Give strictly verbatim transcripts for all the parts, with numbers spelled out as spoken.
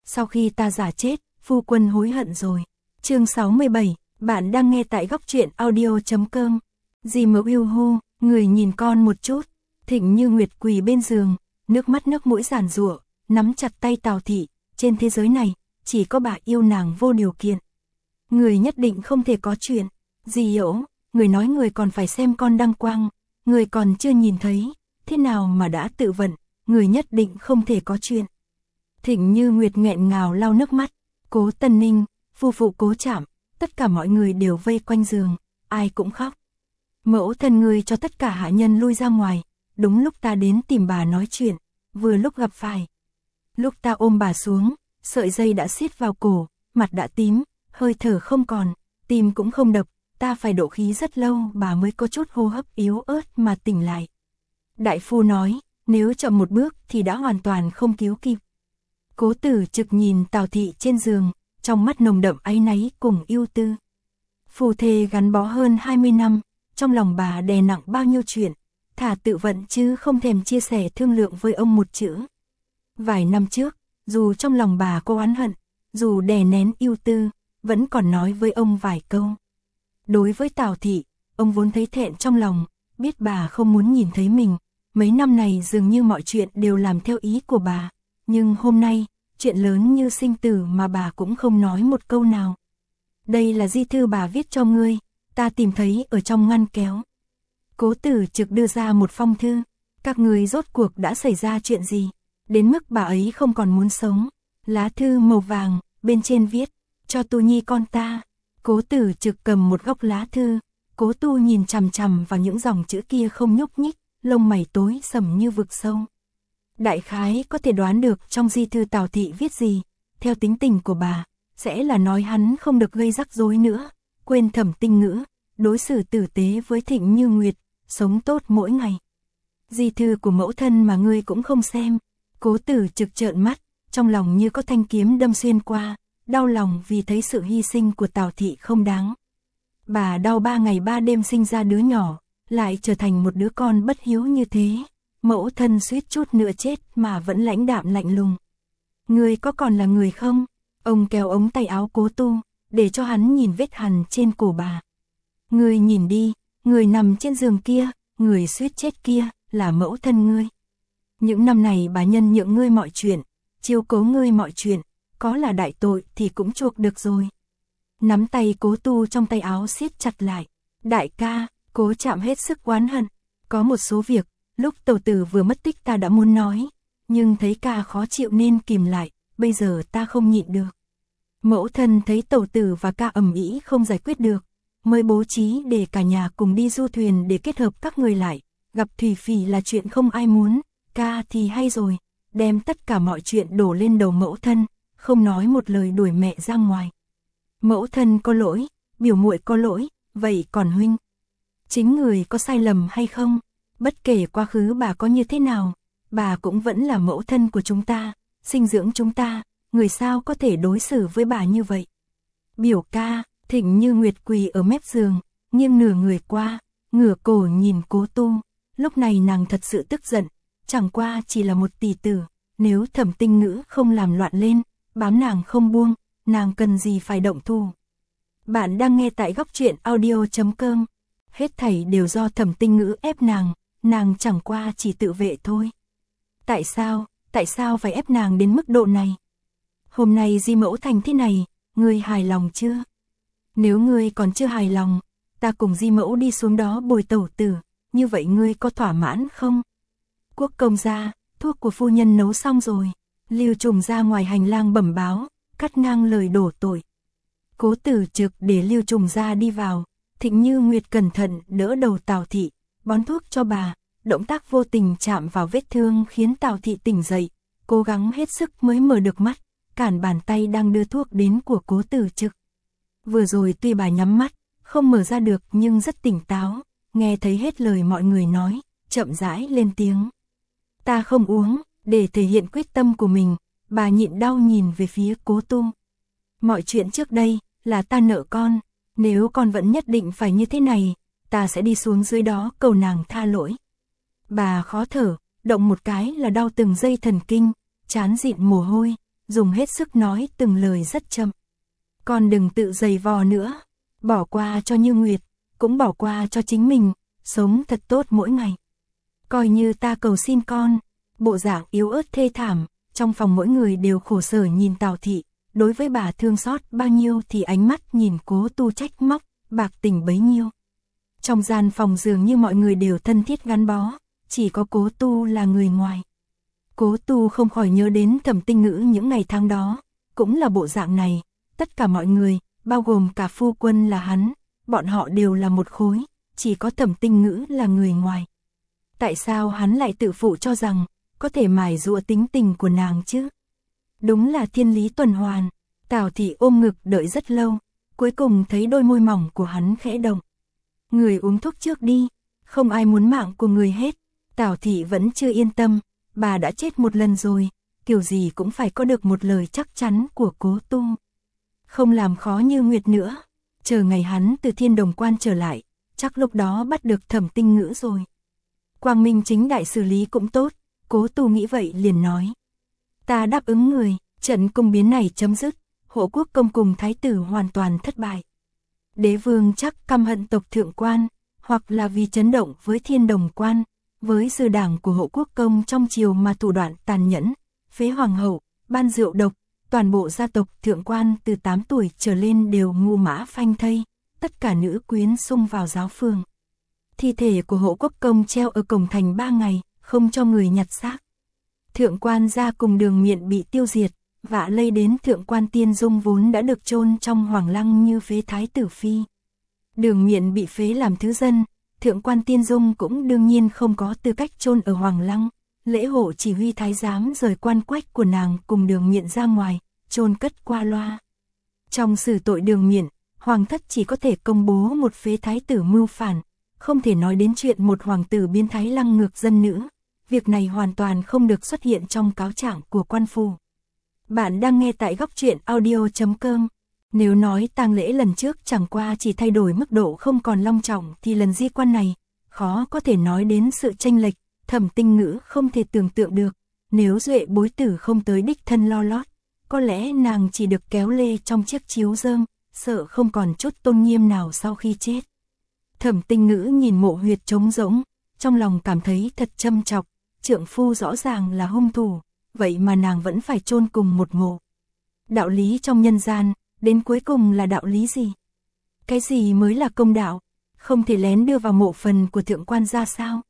sau khi ta giả chết, phu quân hối hận rồi. Chương sáu mươi bảy, bạn đang nghe tại góc truyện audio chấm com. Dì Mẫu yêu hô, người nhìn con một chút. Thịnh Như Nguyệt quỳ bên giường, nước mắt nước mũi giàn giụa, nắm chặt tay Tào thị, trên thế giới này, chỉ có bà yêu nàng vô điều kiện. Người nhất định không thể có chuyện. Dì Dỗ, người nói người còn phải xem con đăng quang, người còn chưa nhìn thấy, thế nào mà đã tự vận, người nhất định không thể có chuyện. Thịnh Như Nguyệt nghẹn ngào lau nước mắt, Cố Tân Ninh, phu phụ Cố Trạm, tất cả mọi người đều vây quanh giường, ai cũng khóc. Mẫu thân người cho tất cả hạ nhân lui ra ngoài, đúng lúc ta đến tìm bà nói chuyện, vừa lúc gặp phải. Lúc ta ôm bà xuống, sợi dây đã siết vào cổ, mặt đã tím, hơi thở không còn, tim cũng không đập, ta phải độ khí rất lâu bà mới có chút hô hấp yếu ớt mà tỉnh lại. Đại phu nói, nếu chậm một bước thì đã hoàn toàn không cứu kịp. Cố Tử Trực nhìn Tào thị trên giường, trong mắt nồng đậm áy náy cùng ưu tư. Phù thề gắn bó hơn hai mươi năm, trong lòng bà đè nặng bao nhiêu chuyện, thả tự vận chứ không thèm chia sẻ thương lượng với ông một chữ. Vài năm trước, dù trong lòng bà có oán hận, dù đè nén ưu tư, vẫn còn nói với ông vài câu. Đối với Tào thị, ông vốn thấy thẹn trong lòng, biết bà không muốn nhìn thấy mình, mấy năm này dường như mọi chuyện đều làm theo ý của bà, nhưng hôm nay, chuyện lớn như sinh tử mà bà cũng không nói một câu nào. Đây là di thư bà viết cho ngươi, ta tìm thấy ở trong ngăn kéo. Cố Tử Trực đưa ra một phong thư, các ngươi rốt cuộc đã xảy ra chuyện gì, đến mức bà ấy không còn muốn sống. Lá thư màu vàng, bên trên viết, cho Tu Nhi con ta. Cố Tử Trực cầm một góc lá thư, Cố Tu nhìn chằm chằm vào những dòng chữ kia không nhúc nhích, lông mày tối sầm như vực sâu. Đại khái có thể đoán được trong di thư Tào thị viết gì, theo tính tình của bà, sẽ là nói hắn không được gây rắc rối nữa, quên Thẩm Tinh Ngữ, đối xử tử tế với Thịnh Như Nguyệt, sống tốt mỗi ngày. Di thư của mẫu thân mà ngươi cũng không xem. Cố Tử Trực trợn mắt, trong lòng như có thanh kiếm đâm xuyên qua, đau lòng vì thấy sự hy sinh của Tào thị không đáng. Bà đau ba ngày ba đêm sinh ra đứa nhỏ, lại trở thành một đứa con bất hiếu như thế. Mẫu thân suýt chút nữa chết mà vẫn lãnh đạm lạnh lùng. Ngươi có còn là người không? Ông kéo ống tay áo Cố Tu, để cho hắn nhìn vết hằn trên cổ bà. Ngươi nhìn đi, người nằm trên giường kia, người suýt chết kia, là mẫu thân ngươi. Những năm này bà nhân nhượng ngươi mọi chuyện, chiếu cố ngươi mọi chuyện, có là đại tội thì cũng chuộc được rồi. Nắm tay Cố Tu trong tay áo siết chặt lại. Đại ca, Cố Trạm hết sức oán hận. Có một số việc, lúc tẩu tử vừa mất tích ta đã muốn nói, nhưng thấy ca khó chịu nên kìm lại, bây giờ ta không nhịn được. Mẫu thân thấy tẩu tử và ca ầm ĩ không giải quyết được, mới bố trí để cả nhà cùng đi du thuyền để kết hợp các người lại. Gặp thủy phỉ là chuyện không ai muốn, ca thì hay rồi, đem tất cả mọi chuyện đổ lên đầu mẫu thân, không nói một lời đuổi mẹ ra ngoài. Mẫu thân có lỗi, biểu muội có lỗi, vậy còn huynh? Chính người có sai lầm hay không? Bất kể quá khứ bà có như thế nào, bà cũng vẫn là mẫu thân của chúng ta, sinh dưỡng chúng ta, người sao có thể đối xử với bà như vậy? Biểu ca, Thịnh Như Nguyệt quỳ ở mép giường, nghiêng nửa người qua, ngửa cổ nhìn Cố Tu. Lúc này nàng thật sự tức giận, chẳng qua chỉ là một tỷ tử, nếu Thẩm Tinh Ngữ không làm loạn lên, bám nàng không buông, nàng cần gì phải động thủ. Bạn đang nghe tại góc truyện audio chấm com. Hết thảy đều do Thẩm Tinh Ngữ ép nàng, nàng chẳng qua chỉ tự vệ thôi. Tại sao, tại sao phải ép nàng đến mức độ này? Hôm nay di mẫu thành thế này, ngươi hài lòng chưa? Nếu ngươi còn chưa hài lòng, ta cùng di mẫu đi xuống đó bồi tẩu tử, như vậy ngươi có thỏa mãn không? Quốc công gia, thuốc của phu nhân nấu xong rồi. Lưu Trùng ra ngoài hành lang bẩm báo, cắt ngang lời đổ tội. Cố Tử Trực để Lưu Trùng ra đi vào, Thịnh Như Nguyệt cẩn thận đỡ đầu Tào thị, bón thuốc cho bà, động tác vô tình chạm vào vết thương khiến Tào thị tỉnh dậy, cố gắng hết sức mới mở được mắt, cản bàn tay đang đưa thuốc đến của Cố Tử Trực. Vừa rồi tuy bà nhắm mắt, không mở ra được nhưng rất tỉnh táo, nghe thấy hết lời mọi người nói, chậm rãi lên tiếng. Ta không uống, để thể hiện quyết tâm của mình, bà nhịn đau nhìn về phía Cố Tu. Mọi chuyện trước đây, là ta nợ con, nếu con vẫn nhất định phải như thế này, ta sẽ đi xuống dưới đó cầu nàng tha lỗi. Bà khó thở, động một cái là đau từng dây thần kinh, trán dịn mồ hôi, dùng hết sức nói từng lời rất chậm. Con đừng tự giày vò nữa, bỏ qua cho Như Nguyệt, cũng bỏ qua cho chính mình, sống thật tốt mỗi ngày. Coi như ta cầu xin con. Bộ dạng yếu ớt thê thảm, trong phòng mỗi người đều khổ sở nhìn Tào Thị, đối với bà thương xót bao nhiêu thì ánh mắt nhìn Cố Tu trách móc, bạc tình bấy nhiêu. Trong gian phòng dường như mọi người đều thân thiết gắn bó, chỉ có Cố Tu là người ngoài. Cố Tu không khỏi nhớ đến Thẩm Tinh Ngữ những ngày tháng đó, cũng là bộ dạng này, tất cả mọi người, bao gồm cả phu quân là hắn, bọn họ đều là một khối, chỉ có Thẩm Tinh Ngữ là người ngoài. Tại sao hắn lại tự phụ cho rằng có thể mài dũa tính tình của nàng chứ? Đúng là thiên lý tuần hoàn. Tào Thị ôm ngực đợi rất lâu, cuối cùng thấy đôi môi mỏng của hắn khẽ động. Người uống thuốc trước đi, không ai muốn mạng của người hết. Tào Thị vẫn chưa yên tâm, bà đã chết một lần rồi, kiểu gì cũng phải có được một lời chắc chắn của Cố Tu. Không làm khó Như Nguyệt nữa, chờ ngày hắn từ Thiên Đồng Quan trở lại, chắc lúc đó bắt được Thẩm Tinh Ngữ rồi. Quang minh chính đại xử lý cũng tốt, Cố Tu nghĩ vậy liền nói. Ta đáp ứng người, trận cung biến này chấm dứt, Hộ Quốc Công cùng Thái tử hoàn toàn thất bại. Đế vương chắc căm hận tộc Thượng Quan, hoặc là vì chấn động với Thiên Đồng Quan, với dư đảng của Hộ Quốc Công trong triều mà thủ đoạn tàn nhẫn, phế hoàng hậu, ban rượu độc, toàn bộ gia tộc Thượng Quan từ tám tuổi trở lên đều ngu mã phanh thây, tất cả nữ quyến xung vào giáo phường. Thi thể của Hộ Quốc Công treo ở cổng thành ba ngày, không cho người nhặt xác. Thượng Quan gia cùng Đường Miện bị tiêu diệt, vạ lây đến Thượng Quan Tiên Dung vốn đã được chôn trong Hoàng Lăng như phế thái tử phi. Đường Miện bị phế làm thứ dân, Thượng Quan Tiên Dung cũng đương nhiên không có tư cách chôn ở Hoàng Lăng. Lễ hộ chỉ huy thái giám rời quan quách của nàng cùng Đường Miện ra ngoài, chôn cất qua loa. Trong xử tội Đường Miện, hoàng thất chỉ có thể công bố một phế thái tử mưu phản, không thể nói đến chuyện một hoàng tử biến thái lăng ngược dân nữ. Việc này hoàn toàn không được xuất hiện trong cáo trạng của quan phủ. Bạn đang nghe tại góc truyện audio chấm com. Nếu nói tang lễ lần trước chẳng qua chỉ thay đổi mức độ không còn long trọng thì lần di quan này, khó có thể nói đến sự chênh lệch. Thẩm Tinh Ngữ không thể tưởng tượng được, nếu Duệ Bối Tử không tới đích thân lo lót, có lẽ nàng chỉ được kéo lê trong chiếc chiếu rơm, sợ không còn chút tôn nghiêm nào sau khi chết. Thẩm Tinh Ngữ nhìn mộ huyệt trống rỗng, trong lòng cảm thấy thật châm chọc, trượng phu rõ ràng là hung thủ, vậy mà nàng vẫn phải chôn cùng một mộ. Đạo lý trong nhân gian, đến cuối cùng là đạo lý gì? Cái gì mới là công đạo? Không thể lén đưa vào mộ phần của Thượng Quan gia sao?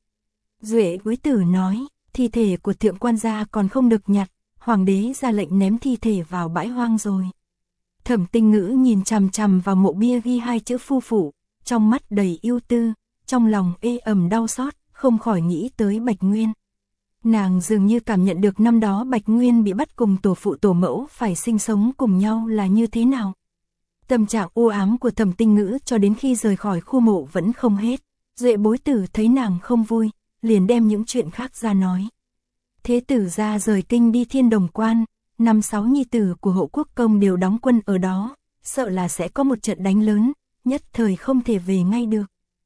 Duệ Bối Tử nói, thi thể của Thượng Quan gia còn không được nhặt, hoàng đế ra lệnh ném thi thể vào bãi hoang rồi. Thẩm Tinh Ngữ nhìn chằm chằm vào mộ bia ghi hai chữ phu phụ, trong mắt đầy ưu tư, trong lòng ê ẩm đau xót, không khỏi nghĩ tới Bạch Nguyên. Nàng dường như cảm nhận được năm đó Bạch Nguyên bị bắt cùng tổ phụ tổ mẫu phải sinh sống cùng nhau là như thế nào. Tâm trạng u ám của Thẩm Tinh Ngữ cho đến khi rời khỏi khu mộ vẫn không hết. Duệ Bối Tử thấy nàng không vui, liền đem những chuyện khác ra nói. Thế tử gia rời kinh đi Thiên Đồng Quan, năm sáu nhi tử của Hộ Quốc Công đều đóng quân ở đó, sợ là sẽ có một trận đánh lớn, nhất thời không thể về ngay được.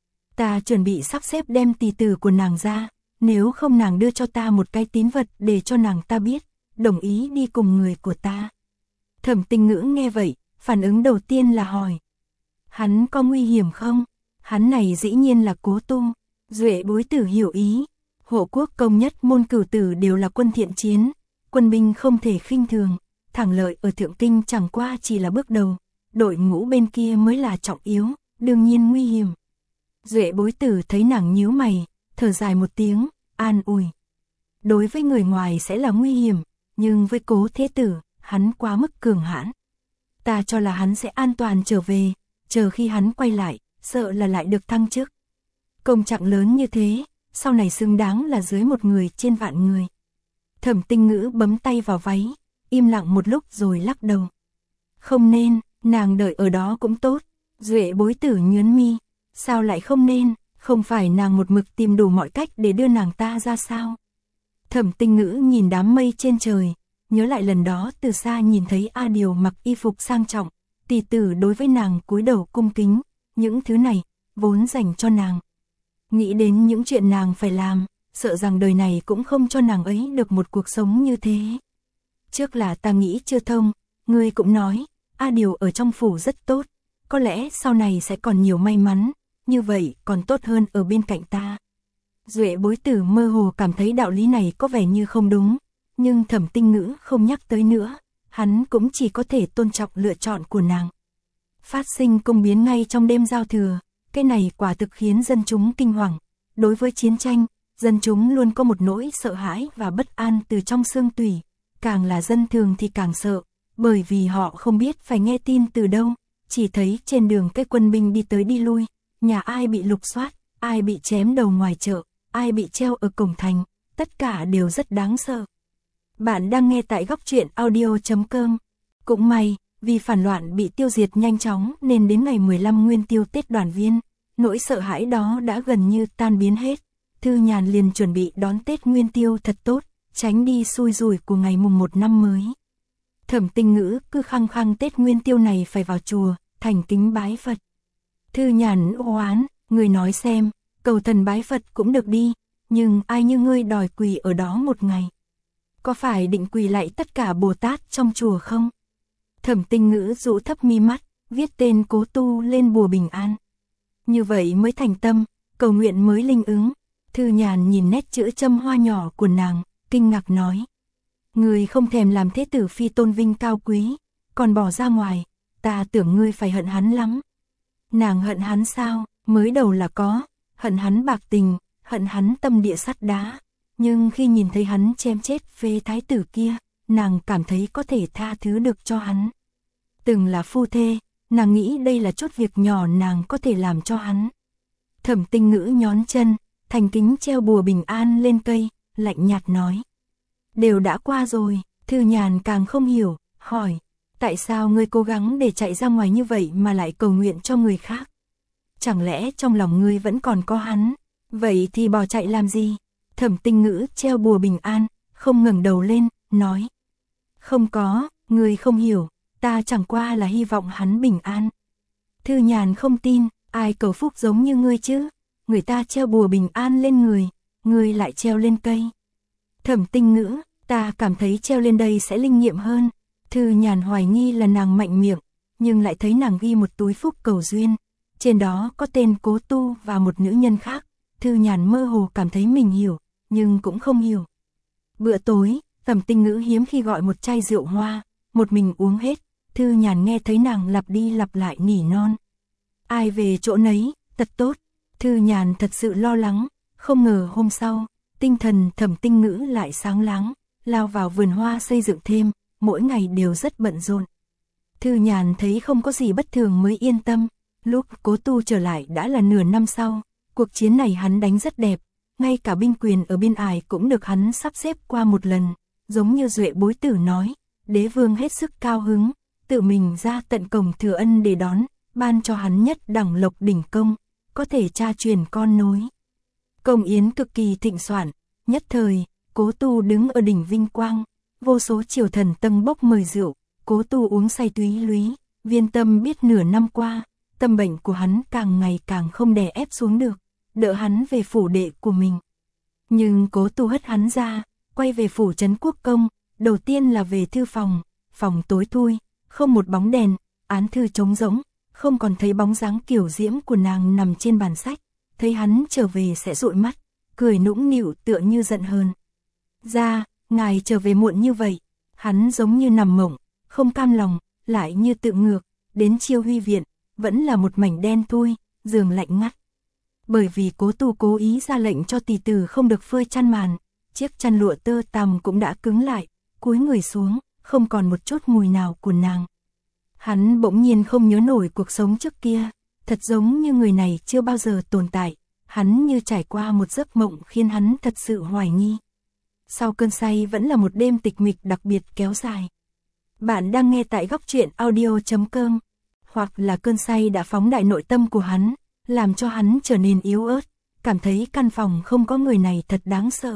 Ta chuẩn bị sắp xếp đem tỳ tử của nàng ra, nếu không nàng đưa cho ta một cái tín vật để cho nàng ta biết, đồng ý đi cùng người của ta. Thẩm Tinh Ngữ nghe vậy, phản ứng đầu tiên là hỏi. Hắn có nguy hiểm không? Hắn này dĩ nhiên là Cố Tu. Duệ Bối Tử hiểu ý. Hộ Quốc Công nhất môn cửu tử đều là quân thiện chiến, quân binh không thể khinh thường, thắng lợi ở Thượng Kinh chẳng qua chỉ là bước đầu, đội ngũ bên kia mới là trọng yếu, đương nhiên nguy hiểm. Duệ Bối Tử thấy nàng nhíu mày, thở dài một tiếng, an ủi. Đối với người ngoài sẽ là nguy hiểm, nhưng với Cố thế tử, hắn quá mức cường hãn. Ta cho là hắn sẽ an toàn trở về, chờ khi hắn quay lại, sợ là lại được thăng chức. Công trạng lớn như thế, sau này xứng đáng là dưới một người trên vạn người. Thẩm Tinh Ngữ bấm tay vào váy, im lặng một lúc rồi lắc đầu. Không nên, nàng đợi ở đó cũng tốt. Duệ Bối Tử nhướng mi, sao lại không nên, không phải nàng một mực tìm đủ mọi cách để đưa nàng ta ra sao? Thẩm Tinh Ngữ nhìn đám mây trên trời, nhớ lại lần đó từ xa nhìn thấy A Điều mặc y phục sang trọng, tỳ tử đối với nàng cúi đầu cung kính, những thứ này vốn dành cho nàng. Nghĩ đến những chuyện nàng phải làm, sợ rằng đời này cũng không cho nàng ấy được một cuộc sống như thế. Trước là ta nghĩ chưa thông, ngươi cũng nói, A Điều ở trong phủ rất tốt, có lẽ sau này sẽ còn nhiều may mắn, như vậy còn tốt hơn ở bên cạnh ta. Duệ Bối Tử mơ hồ cảm thấy đạo lý này có vẻ như không đúng, nhưng Thẩm Tinh Ngữ không nhắc tới nữa, hắn cũng chỉ có thể tôn trọng lựa chọn của nàng. Phát sinh công biến ngay trong đêm giao thừa, cái này quả thực khiến dân chúng kinh hoàng. Đối với chiến tranh, dân chúng luôn có một nỗi sợ hãi và bất an từ trong xương tủy, càng là dân thường thì càng sợ, bởi vì họ không biết phải nghe tin từ đâu, chỉ thấy trên đường cái quân binh đi tới đi lui, nhà ai bị lục soát, ai bị chém đầu ngoài chợ, ai bị treo ở cổng thành, tất cả đều rất đáng sợ. Bạn đang nghe tại góc truyện audio chấm com. Cũng may, vì phản loạn bị tiêu diệt nhanh chóng nên đến ngày mười lăm Nguyên Tiêu Tết đoàn viên, nỗi sợ hãi đó đã gần như tan biến hết. Thư Nhàn liền chuẩn bị đón Tết Nguyên Tiêu thật tốt, tránh đi xui rủi của ngày mùng một năm mới. Thẩm Tinh Ngữ cứ khăng khăng Tết Nguyên Tiêu này phải vào chùa, thành kính bái Phật. Thư Nhàn oán, người nói xem, cầu thần bái Phật cũng được đi, nhưng ai như ngươi đòi quỳ ở đó một ngày. Có phải định quỳ lạy tất cả Bồ Tát trong chùa không? Thẩm Tinh Ngữ rũ thấp mi mắt, viết tên Cố Tu lên bùa bình an. Như vậy mới thành tâm, cầu nguyện mới linh ứng. Thư Nhàn nhìn nét chữ châm hoa nhỏ của nàng, kinh ngạc nói. Ngươi không thèm làm thế tử phi tôn vinh cao quý, còn bỏ ra ngoài, ta tưởng ngươi phải hận hắn lắm. Nàng hận hắn sao? Mới đầu là có, hận hắn bạc tình, hận hắn tâm địa sắt đá. Nhưng khi nhìn thấy hắn chém chết phê thái tử kia, nàng cảm thấy có thể tha thứ được cho hắn. Từng là phu thê, nàng nghĩ đây là chút việc nhỏ nàng có thể làm cho hắn. Thẩm Tinh Ngữ nhón chân, thành kính treo bùa bình an lên cây, lạnh nhạt nói. Đều đã qua rồi. Thư Nhàn càng không hiểu, hỏi. Tại sao ngươi cố gắng để chạy ra ngoài như vậy mà lại cầu nguyện cho người khác? Chẳng lẽ trong lòng ngươi vẫn còn có hắn? Vậy thì bỏ chạy làm gì? Thẩm Tinh Ngữ treo bùa bình an, không ngẩng đầu lên, nói. Không có, ngươi không hiểu, ta chẳng qua là hy vọng hắn bình an. Thư Nhàn không tin, ai cầu phúc giống như ngươi chứ? Người ta treo bùa bình an lên người, ngươi lại treo lên cây. Thẩm Tinh Ngữ, ta cảm thấy treo lên đây sẽ linh nghiệm hơn. Thư Nhàn hoài nghi là nàng mạnh miệng, nhưng lại thấy nàng ghi một túi phúc cầu duyên. Trên đó có tên Cố Tu và một nữ nhân khác. Thư Nhàn mơ hồ cảm thấy mình hiểu, nhưng cũng không hiểu. Bữa tối, Thẩm Tinh Ngữ hiếm khi gọi một chai rượu hoa, một mình uống hết. Thư Nhàn nghe thấy nàng lặp đi lặp lại nỉ non. Ai về chỗ nấy, thật tốt. Thư Nhàn thật sự lo lắng, không ngờ hôm sau, tinh thần Thẩm Tinh Ngữ lại sáng láng, lao vào vườn hoa xây dựng thêm, mỗi ngày đều rất bận rộn. Thư Nhàn thấy không có gì bất thường mới yên tâm, lúc Cố Tu trở lại đã là nửa năm sau, cuộc chiến này hắn đánh rất đẹp, ngay cả binh quyền ở biên ải cũng được hắn sắp xếp qua một lần, giống như Duệ Bối Tử nói, đế vương hết sức cao hứng, tự mình ra tận cổng Thừa Ân để đón, ban cho hắn nhất đẳng lộc đỉnh công, có thể tra truyền con nối. Công yến cực kỳ thịnh soạn, nhất thời, Cố Tu đứng ở đỉnh vinh quang, vô số triều thần tâng bốc mời rượu, Cố Tu uống say túy lúy, Viên Tâm biết nửa năm qua, tâm bệnh của hắn càng ngày càng không đè ép xuống được, đỡ hắn về phủ đệ của mình. Nhưng Cố Tu hất hắn ra, quay về phủ trấn quốc công, đầu tiên là về thư phòng, phòng tối thui, không một bóng đèn, án thư trống rỗng, không còn thấy bóng dáng kiểu diễm của nàng nằm trên bàn sách, thấy hắn trở về sẽ dụi mắt, cười nũng nịu tựa như giận hờn. Ra, ngài trở về muộn như vậy, hắn giống như nằm mộng, không cam lòng, lại như tự ngược, đến Chiêu Huy viện, vẫn là một mảnh đen thui, giường lạnh ngắt. Bởi vì Cố Tu cố ý ra lệnh cho tỳ tử không được phơi chăn màn, chiếc chăn lụa tơ tằm cũng đã cứng lại, cúi người xuống, không còn một chút mùi nào của nàng. Hắn bỗng nhiên không nhớ nổi cuộc sống trước kia, thật giống như người này chưa bao giờ tồn tại, hắn như trải qua một giấc mộng khiến hắn thật sự hoài nghi. Sau cơn say vẫn là một đêm tịch mịch đặc biệt kéo dài. Bạn đang nghe tại góc truyện audio chấm com, hoặc là cơn say đã phóng đại nội tâm của hắn, làm cho hắn trở nên yếu ớt, cảm thấy căn phòng không có người này thật đáng sợ.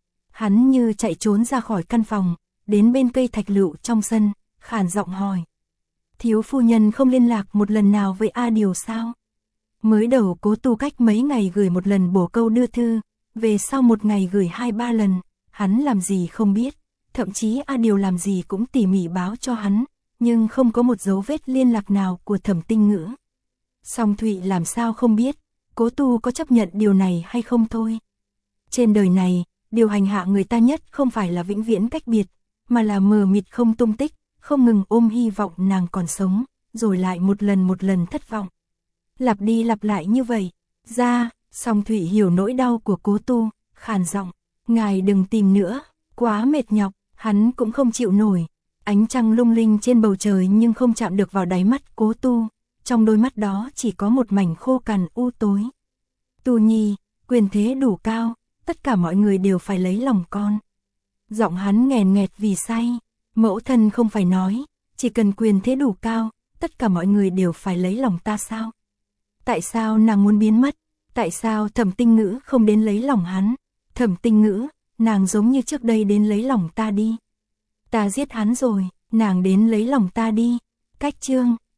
Hắn như chạy trốn ra khỏi căn phòng, đến bên cây thạch lựu trong sân, khàn giọng hỏi. Thiếu phu nhân không liên lạc một lần nào với A Điều sao? Mới đầu Cố Tu cách mấy ngày gửi một lần bổ câu đưa thư, về sau một ngày gửi hai ba lần, hắn làm gì không biết, thậm chí A Điều làm gì cũng tỉ mỉ báo cho hắn, nhưng không có một dấu vết liên lạc nào của Thẩm Tinh Ngữ. Song Thụy làm sao không biết, Cố Tu có chấp nhận điều này hay không thôi. Trên đời này, điều hành hạ người ta nhất không phải là vĩnh viễn cách biệt, mà là mờ mịt không tung tích, không ngừng ôm hy vọng nàng còn sống, rồi lại một lần một lần thất vọng. Lặp đi lặp lại như vậy, ra, Song Thụy hiểu nỗi đau của Cố Tu, khàn giọng, ngài đừng tìm nữa, quá mệt nhọc, hắn cũng không chịu nổi. Ánh trăng lung linh trên bầu trời nhưng không chạm được vào đáy mắt Cố Tu, trong đôi mắt đó chỉ có một mảnh khô cằn u tối. Tu Nhi, quyền thế đủ cao, tất cả mọi người đều phải lấy lòng con. Giọng hắn nghèn nghẹt vì say, mẫu thân không phải nói, chỉ cần quyền thế đủ cao, tất cả mọi người đều phải lấy lòng ta sao? Tại sao nàng muốn biến mất? Tại sao Thẩm Tinh Ngữ không đến lấy lòng hắn? Thẩm Tinh Ngữ, nàng giống như trước đây đến lấy lòng ta đi. Ta giết hắn rồi, nàng đến lấy lòng ta đi. Cách chương